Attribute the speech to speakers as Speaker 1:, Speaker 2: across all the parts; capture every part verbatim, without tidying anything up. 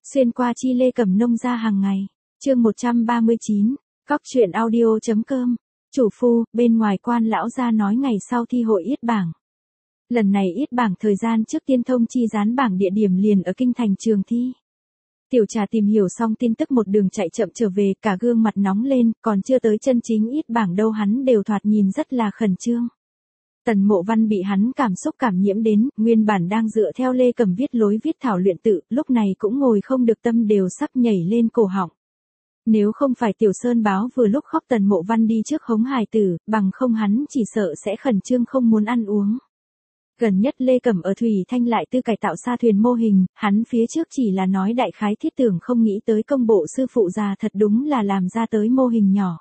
Speaker 1: Xuyên qua chi Lê Cẩm nông gia hàng ngày. Chương một trăm ba mươi chín, Cóc truyện audio.com. Chủ phu, bên ngoài quan lão gia nói ngày sau thi hội yết bảng. Lần này yết bảng thời gian trước tiên thông chi dán bảng địa điểm liền ở kinh thành trường thi. Tiểu Trà tìm hiểu xong tin tức một đường chạy chậm trở về, cả gương mặt nóng lên, còn chưa tới chân chính yết bảng đâu hắn đều thoạt nhìn rất là khẩn trương. Tần Mộ Văn bị hắn cảm xúc cảm nhiễm đến, nguyên bản đang dựa theo Lê Cẩm viết lối viết thảo luyện tự, lúc này cũng ngồi không được, tâm đều sắp nhảy lên cổ họng. Nếu không phải Tiểu Sơn báo vừa lúc khóc Tần Mộ Văn đi trước hống hài tử, bằng không hắn chỉ sợ sẽ khẩn trương không muốn ăn uống. Gần nhất Lê Cẩm ở Thủy Thanh lại tư cải tạo sa thuyền mô hình, hắn phía trước chỉ là nói đại khái thiết tưởng, không nghĩ tới công bộ sư phụ già thật đúng là làm ra tới mô hình nhỏ.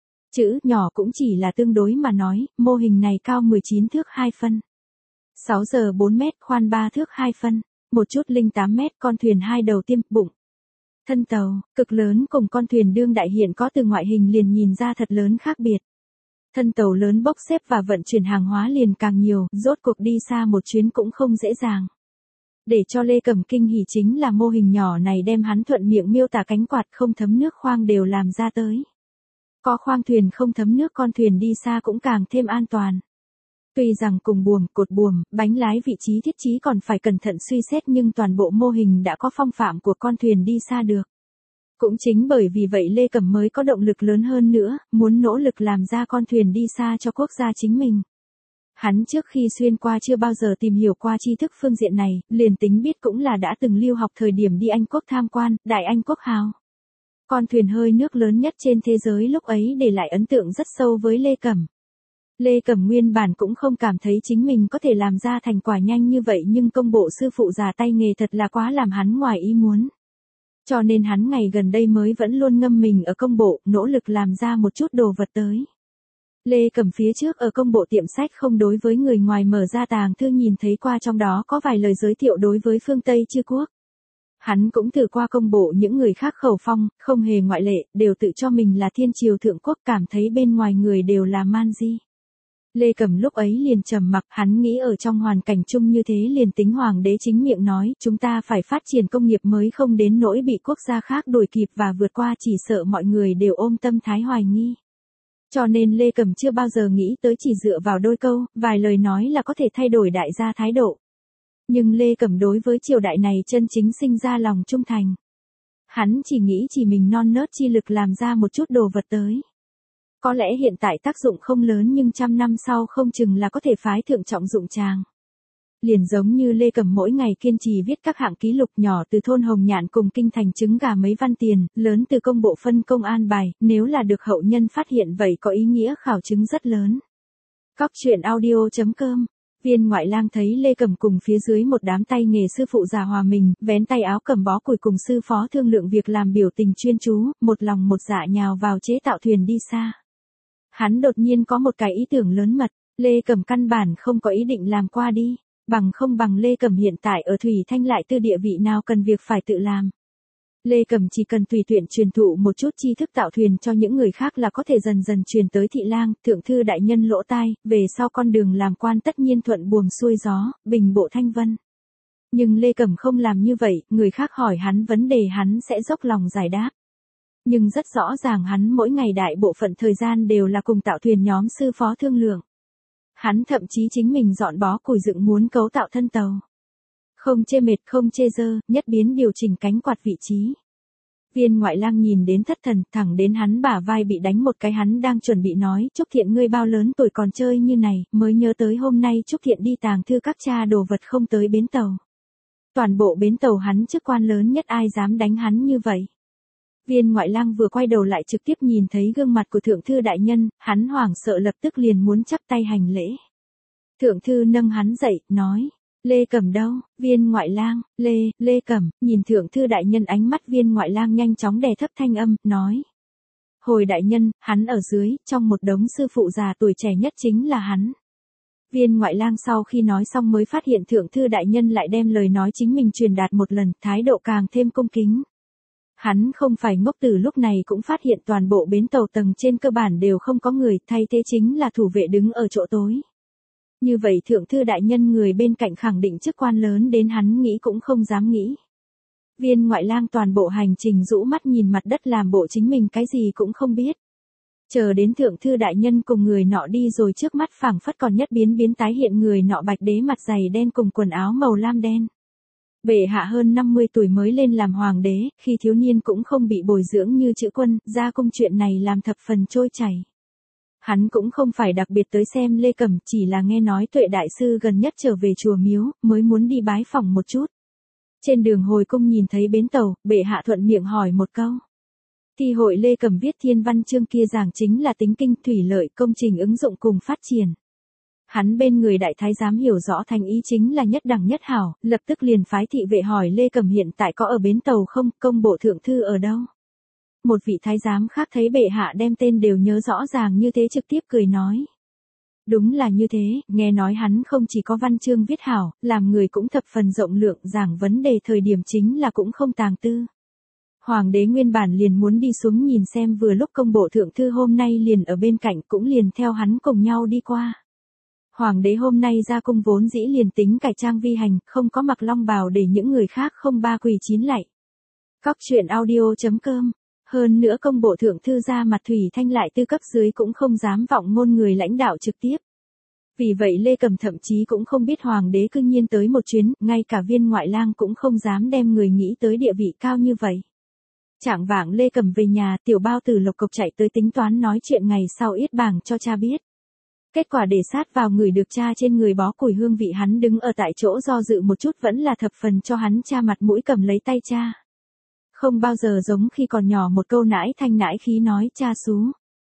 Speaker 1: Chữ nhỏ cũng chỉ là tương đối mà nói, mô hình này cao mười chín thước hai phân. sáu giờ bốn mét, khoan ba thước hai phân. Một chút linh tám mét, con thuyền hai đầu tiêm, bụng. Thân tàu, cực lớn cùng con thuyền đương đại hiện có từ ngoại hình liền nhìn ra thật lớn khác biệt. Thân tàu lớn bốc xếp và vận chuyển hàng hóa liền càng nhiều, rốt cuộc đi xa một chuyến cũng không dễ dàng. Để cho Lê Cẩm kinh hỉ chính là mô hình nhỏ này đem hắn thuận miệng miêu tả cánh quạt không thấm nước khoang đều làm ra tới. Có khoang thuyền không thấm nước, con thuyền đi xa cũng càng thêm an toàn. Tuy rằng cùng buồm, cột buồm, bánh lái vị trí thiết trí còn phải cẩn thận suy xét, nhưng toàn bộ mô hình đã có phong phạm của con thuyền đi xa được. Cũng chính bởi vì vậy Lê Cẩm mới có động lực lớn hơn nữa, muốn nỗ lực làm ra con thuyền đi xa cho quốc gia chính mình. Hắn trước khi xuyên qua chưa bao giờ tìm hiểu qua tri thức phương diện này, liền tính biết cũng là đã từng lưu học thời điểm đi Anh Quốc tham quan, Đại Anh Quốc hào. Con thuyền hơi nước lớn nhất trên thế giới lúc ấy để lại ấn tượng rất sâu với Lê Cẩm. Lê Cẩm nguyên bản cũng không cảm thấy chính mình có thể làm ra thành quả nhanh như vậy, nhưng công bộ sư phụ già tay nghề thật là quá làm hắn ngoài ý muốn. Cho nên hắn ngày gần đây mới vẫn luôn ngâm mình ở công bộ, nỗ lực làm ra một chút đồ vật tới. Lê Cẩm phía trước ở công bộ tiệm sách không đối với người ngoài mở ra tàng thư nhìn thấy qua, trong đó có vài lời giới thiệu đối với phương Tây Chư Quốc. Hắn cũng thử qua công bộ những người khác khẩu phong, không hề ngoại lệ, đều tự cho mình là thiên triều thượng quốc, cảm thấy bên ngoài người đều là man di. Lê Cẩm lúc ấy liền trầm mặc, hắn nghĩ ở trong hoàn cảnh chung như thế liền tính hoàng đế chính miệng nói, chúng ta phải phát triển công nghiệp mới không đến nỗi bị quốc gia khác đuổi kịp và vượt qua, chỉ sợ mọi người đều ôm tâm thái hoài nghi. Cho nên Lê Cẩm chưa bao giờ nghĩ tới chỉ dựa vào đôi câu, vài lời nói là có thể thay đổi đại gia thái độ. Nhưng Lê Cẩm đối với triều đại này chân chính sinh ra lòng trung thành. Hắn chỉ nghĩ chỉ mình non nớt chi lực làm ra một chút đồ vật tới. Có lẽ hiện tại tác dụng không lớn, nhưng trăm năm sau không chừng là có thể phái thượng trọng dụng tràng. Liền giống như Lê Cẩm mỗi ngày kiên trì viết các hạng ký lục, nhỏ từ thôn Hồng Nhạn cùng kinh thành trứng gà mấy văn tiền, lớn từ công bộ phân công an bài, nếu là được hậu nhân phát hiện vậy có ý nghĩa khảo chứng rất lớn. Cóc truyện audio.com. Viên Ngoại Lang thấy Lê Cẩm cùng phía dưới một đám tay nghề sư phụ già hòa mình, vén tay áo cầm bó củi cùng sư phó thương lượng việc làm, biểu tình chuyên chú, một lòng một dạ nhào vào chế tạo thuyền đi xa. Hắn đột nhiên có một cái ý tưởng lớn mật, Lê Cẩm căn bản không có ý định làm qua đi, bằng không bằng Lê Cẩm hiện tại ở Thủy Thanh lại tư địa vị nào cần việc phải tự làm. Lê Cẩm chỉ cần tùy tiện truyền thụ một chút tri thức tạo thuyền cho những người khác là có thể dần dần truyền tới thị lang, thượng thư đại nhân lỗ tai, về sau con đường làm quan tất nhiên thuận buồm xuôi gió, bình bộ thanh vân. Nhưng Lê Cẩm không làm như vậy, người khác hỏi hắn vấn đề hắn sẽ dốc lòng giải đáp. Nhưng rất rõ ràng hắn mỗi ngày đại bộ phận thời gian đều là cùng tạo thuyền nhóm sư phó thương lượng. Hắn thậm chí chính mình dọn bó củi dựng muốn cấu tạo thân tàu. Không chê mệt không chê dơ, nhất biến điều chỉnh cánh quạt vị trí. Viên Ngoại Lang nhìn đến thất thần, thẳng đến hắn bả vai bị đánh một cái, hắn đang chuẩn bị nói, Trúc Thiện ngươi bao lớn tuổi còn chơi như này, mới nhớ tới hôm nay Trúc Thiện đi tàng thư các cha đồ vật không tới bến tàu. Toàn bộ bến tàu hắn chức quan lớn nhất, ai dám đánh hắn như vậy. Viên Ngoại Lang vừa quay đầu lại trực tiếp nhìn thấy gương mặt của thượng thư đại nhân, hắn hoảng sợ lập tức liền muốn chắp tay hành lễ. Thượng thư nâng hắn dậy, nói, Lê Cẩm đâu? Viên Ngoại Lang, Lê, Lê Cẩm, nhìn thượng thư đại nhân, ánh mắt Viên Ngoại Lang nhanh chóng đè thấp thanh âm, nói. Hồi đại nhân, hắn ở dưới, trong một đống sư phụ già tuổi trẻ nhất chính là hắn. Viên Ngoại Lang sau khi nói xong mới phát hiện thượng thư đại nhân lại đem lời nói chính mình truyền đạt một lần, thái độ càng thêm cung kính. Hắn không phải ngốc, từ lúc này cũng phát hiện toàn bộ bến tàu tầng trên cơ bản đều không có người, thay thế chính là thủ vệ đứng ở chỗ tối. Như vậy thượng thư đại nhân người bên cạnh khẳng định chức quan lớn đến hắn nghĩ cũng không dám nghĩ. Viên ngoại lang toàn bộ hành trình rũ mắt nhìn mặt đất làm bộ chính mình cái gì cũng không biết. Chờ đến thượng thư đại nhân cùng người nọ đi rồi trước mắt phảng phất còn nhất biến biến tái hiện người nọ bạch đế mặt dày đen cùng quần áo màu lam đen. Bệ hạ hơn năm mươi tuổi mới lên làm hoàng đế, khi thiếu niên cũng không bị bồi dưỡng như chữ quân, ra cung chuyện này làm thập phần trôi chảy. Hắn cũng không phải đặc biệt tới xem Lê Cẩm, chỉ là nghe nói Tuệ đại sư gần nhất trở về chùa miếu, mới muốn đi bái phỏng một chút. Trên đường hồi cung nhìn thấy bến tàu, bệ hạ thuận miệng hỏi một câu. Thi hội Lê Cẩm viết thiên văn chương kia giảng chính là tính kinh thủy lợi công trình ứng dụng cùng phát triển. Hắn bên người đại thái giám hiểu rõ thành ý chính là nhất đẳng nhất hảo, lập tức liền phái thị vệ hỏi Lê Cẩm hiện tại có ở bến tàu không, công bộ thượng thư ở đâu. Một vị thái giám khác thấy bệ hạ đem tên đều nhớ rõ ràng như thế trực tiếp cười nói. Đúng là như thế, nghe nói hắn không chỉ có văn chương viết hảo, làm người cũng thập phần rộng lượng, giảng vấn đề thời điểm chính là cũng không tàng tư. Hoàng đế nguyên bản liền muốn đi xuống nhìn xem, vừa lúc công bộ thượng thư hôm nay liền ở bên cạnh, cũng liền theo hắn cùng nhau đi qua. Hoàng đế hôm nay ra cung vốn dĩ liền tính cải trang vi hành, không có mặc long bào để những người khác không ba quỳ chín lạy. Cóc truyện audio chấm com. Hơn nữa công bộ thượng thư ra mặt Thủy Thanh lại tư cấp dưới cũng không dám vọng ngôn người lãnh đạo trực tiếp. Vì vậy Lê Cẩm thậm chí cũng không biết hoàng đế cư nhiên tới một chuyến, ngay cả viên ngoại lang cũng không dám đem người nghĩ tới địa vị cao như vậy. Chạng vạng Lê Cẩm về nhà, tiểu bao tử lộc cộc chạy tới tính toán nói chuyện ngày sau yết bảng cho cha biết. Kết quả để sát vào người được cha trên người bó củi hương vị, hắn đứng ở tại chỗ do dự một chút vẫn là thập phần cho hắn cha mặt mũi, cầm lấy tay cha. Không bao giờ giống khi còn nhỏ một câu nãi thanh nãi khí nói cha xú.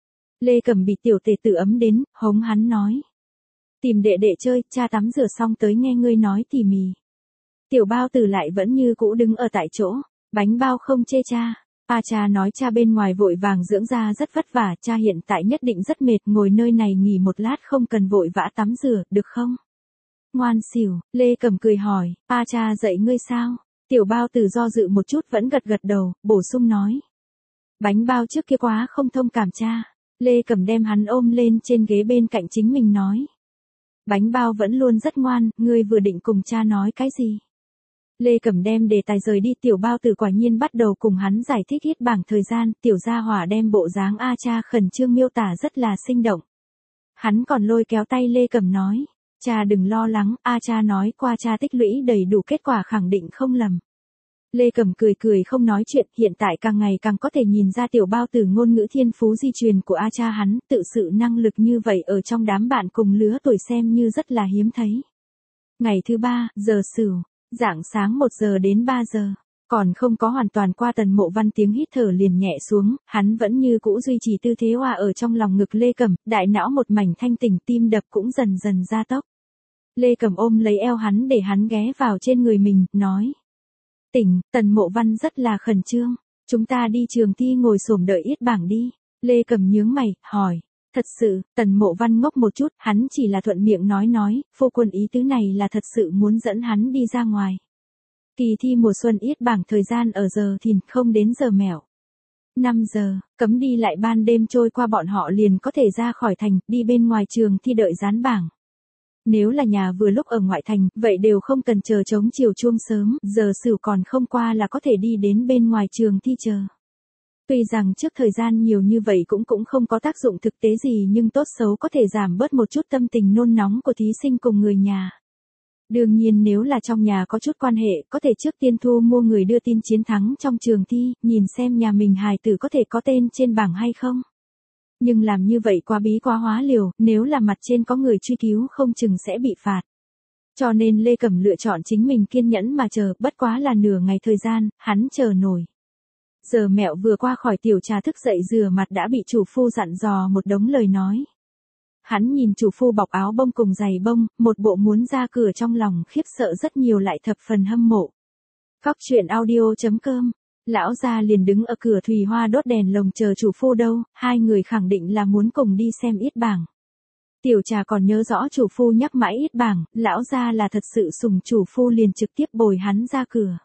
Speaker 1: Lê Cẩm bị tiểu tề tử ấm đến, hống hắn nói. Tìm đệ đệ chơi, cha tắm rửa xong tới nghe ngươi nói tỉ mỉ. Tiểu bao tử lại vẫn như cũ đứng ở tại chỗ, bánh bao không chê cha. A cha nói cha bên ngoài vội vàng dưỡng ra rất vất vả, cha hiện tại nhất định rất mệt, ngồi nơi này nghỉ một lát không cần vội vã tắm rửa, được không? Ngoan xỉu, Lê Cẩm cười hỏi, A cha dạy ngươi sao? Tiểu bao tử do dự một chút vẫn gật gật đầu, bổ sung nói. Bánh bao trước kia quá không thông cảm cha. Lê Cẩm đem hắn ôm lên trên ghế bên cạnh chính mình nói. Bánh bao vẫn luôn rất ngoan, ngươi vừa định cùng cha nói cái gì? Lê Cẩm đem đề tài rời đi, tiểu bao tử quả nhiên bắt đầu cùng hắn giải thích hết bảng thời gian, tiểu gia hỏa đem bộ dáng A cha khẩn trương miêu tả rất là sinh động. Hắn còn lôi kéo tay Lê Cẩm nói, cha đừng lo lắng, A cha nói qua cha tích lũy đầy đủ kết quả khẳng định không lầm. Lê Cẩm cười cười không nói chuyện, hiện tại càng ngày càng có thể nhìn ra tiểu bao tử ngôn ngữ thiên phú di truyền của A cha hắn, tự sự năng lực như vậy ở trong đám bạn cùng lứa tuổi xem như rất là hiếm thấy. Ngày thứ ba, giờ Sửu, rạng sáng một giờ đến ba giờ, còn không có hoàn toàn qua, Tần Mộ Văn tiếng hít thở liền nhẹ xuống, hắn vẫn như cũ duy trì tư thế hòa ở trong lòng ngực Lê Cẩm, đại não một mảnh thanh tỉnh, tim đập cũng dần dần gia tốc. Lê Cẩm ôm lấy eo hắn để hắn ghé vào trên người mình, nói. Tỉnh, Tần Mộ Văn rất là khẩn trương, chúng ta đi trường thi ngồi xổm đợi yết bảng đi. Lê Cẩm nhướng mày, hỏi. Thật sự, Tần Mộ Văn ngốc một chút, hắn chỉ là thuận miệng nói nói, phu quân ý tứ này là thật sự muốn dẫn hắn đi ra ngoài. Kỳ thi mùa xuân yết bảng thời gian ở giờ thìn, không đến giờ mẹo. năm giờ, cấm đi lại, ban đêm trôi qua bọn họ liền có thể ra khỏi thành, đi bên ngoài trường thi đợi dán bảng. Nếu là nhà vừa lúc ở ngoại thành, vậy đều không cần chờ trống chiều chuông sớm, giờ Sửu còn không qua là có thể đi đến bên ngoài trường thi chờ. Tuy rằng trước thời gian nhiều như vậy cũng cũng không có tác dụng thực tế gì, nhưng tốt xấu có thể giảm bớt một chút tâm tình nôn nóng của thí sinh cùng người nhà. Đương nhiên nếu là trong nhà có chút quan hệ, có thể trước tiên thu mua người đưa tin chiến thắng trong trường thi, nhìn xem nhà mình hài tử có thể có tên trên bảng hay không. Nhưng làm như vậy quá bí quá hóa liều, nếu là mặt trên có người truy cứu không chừng sẽ bị phạt. Cho nên Lê Cẩm lựa chọn chính mình kiên nhẫn mà chờ, bất quá là nửa ngày thời gian, hắn chờ nổi. Giờ mẹo vừa qua khỏi tiểu trà thức dậy rửa mặt đã bị chủ phu dặn dò một đống lời nói. Hắn nhìn chủ phu bọc áo bông cùng giày bông, một bộ muốn ra cửa, trong lòng khiếp sợ rất nhiều lại thập phần hâm mộ. Cóc truyện audio chấm com. Lão gia liền đứng ở cửa thùy hoa đốt đèn lồng chờ chủ phu đâu, hai người khẳng định là muốn cùng đi xem yết bảng. Tiểu trà còn nhớ rõ chủ phu nhắc mãi yết bảng, lão gia là thật sự sùng chủ phu liền trực tiếp bồi hắn ra cửa.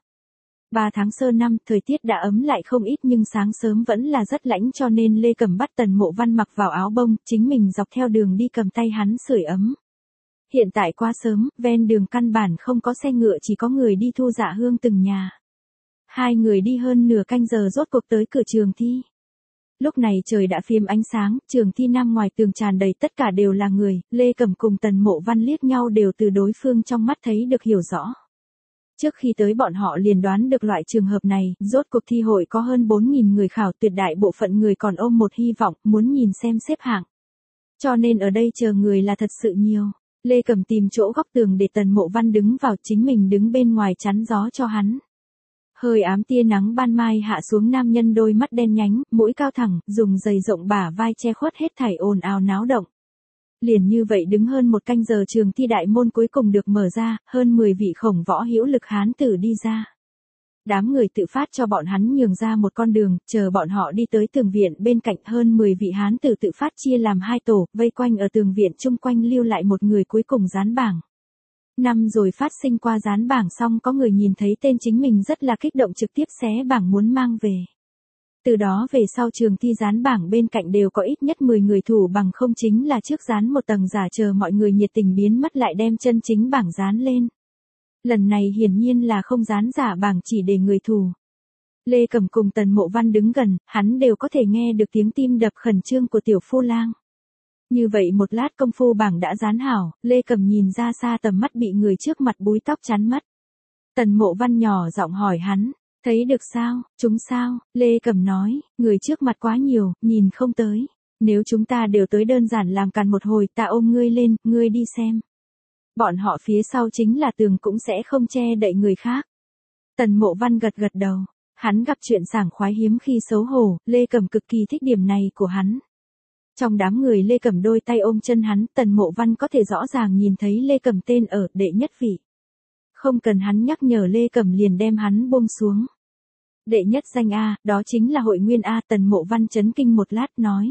Speaker 1: Ba tháng sơ năm, thời tiết đã ấm lại không ít nhưng sáng sớm vẫn là rất lạnh, cho nên Lê Cẩm bắt Tần Mộ Văn mặc vào áo bông, chính mình dọc theo đường đi cầm tay hắn sưởi ấm. Hiện tại quá sớm, ven đường căn bản không có xe ngựa, chỉ có người đi thu dạ hương từng nhà. Hai người đi hơn nửa canh giờ rốt cuộc tới cửa trường thi. Lúc này trời đã phiếm ánh sáng, trường thi nam ngoài tường tràn đầy tất cả đều là người, Lê Cẩm cùng Tần Mộ Văn liếc nhau đều từ đối phương trong mắt thấy được hiểu rõ. Trước khi tới bọn họ liền đoán được loại trường hợp này, rốt cuộc thi hội có hơn bốn nghìn người khảo, tuyệt đại bộ phận người còn ôm một hy vọng, muốn nhìn xem xếp hạng. Cho nên ở đây chờ người là thật sự nhiều. Lê Cẩm tìm chỗ góc tường để Tần Mộ Văn đứng vào, chính mình đứng bên ngoài chắn gió cho hắn. Hơi ám tia nắng ban mai hạ xuống, nam nhân đôi mắt đen nhánh, mũi cao thẳng, dùng giày rộng bả vai che khuất hết thảy ồn ào náo động. Liền như vậy đứng hơn một canh giờ, trường thi đại môn cuối cùng được mở ra, hơn mười vị khổng võ hữu lực hán tử đi ra. Đám người tự phát cho bọn hắn nhường ra một con đường, chờ bọn họ đi tới tường viện bên cạnh, hơn mười vị hán tử tự phát chia làm hai tổ, vây quanh ở tường viện chung quanh, lưu lại một người cuối cùng dán bảng. Năm rồi phát sinh qua dán bảng xong, có người nhìn thấy tên chính mình rất là kích động, trực tiếp xé bảng muốn mang về. Từ đó về sau trường thi dán bảng bên cạnh đều có ít nhất mười người thủ, bằng không chính là trước dán một tầng giả chờ mọi người nhiệt tình biến mất lại đem chân chính bảng dán lên. Lần này hiển nhiên là không dán giả bảng, chỉ để người thủ. Lê Cẩm cùng Tần Mộ Văn đứng gần, hắn đều có thể nghe được tiếng tim đập khẩn trương của tiểu phu lang. Như vậy một lát công phu bảng đã dán hảo, Lê Cẩm nhìn ra xa tầm mắt bị người trước mặt búi tóc chắn mất. Tần Mộ Văn nhỏ giọng hỏi hắn, thấy được sao, chúng sao? Lê Cẩm nói, người trước mặt quá nhiều, nhìn không tới. Nếu chúng ta đều tới đơn giản làm càn một hồi, ta ôm ngươi lên, ngươi đi xem. Bọn họ phía sau chính là tường, cũng sẽ không che đậy người khác. Tần Mộ Văn gật gật đầu, hắn gặp chuyện sảng khoái hiếm khi xấu hổ, Lê Cẩm cực kỳ thích điểm này của hắn. Trong đám người Lê Cẩm đôi tay ôm chân hắn, Tần Mộ Văn có thể rõ ràng nhìn thấy Lê Cẩm tên ở đệ nhất vị. Không cần hắn nhắc nhở, Lê Cẩm liền đem hắn buông xuống. Đệ nhất danh A, đó chính là Hội Nguyên A. Tần Mộ Văn chấn kinh một lát nói.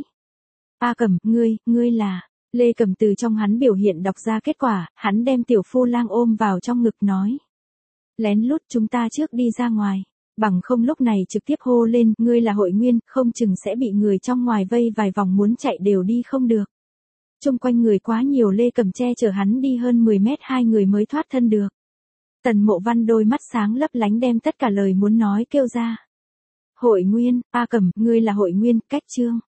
Speaker 1: A Cẩm, ngươi, ngươi là... Lê Cẩm từ trong hắn biểu hiện đọc ra kết quả, hắn đem tiểu phu lang ôm vào trong ngực nói. Lén lút chúng ta trước đi ra ngoài. Bằng không lúc này trực tiếp hô lên, ngươi là Hội Nguyên, không chừng sẽ bị người trong ngoài vây vài vòng, muốn chạy đều đi không được. Trung quanh người quá nhiều, Lê Cẩm che chở hắn đi hơn mười mét, hai người mới thoát thân được. Tần Mộ Văn đôi mắt sáng lấp lánh đem tất cả lời muốn nói kêu ra. Hội Nguyên, A Cẩm, ngươi là Hội Nguyên, cách chương.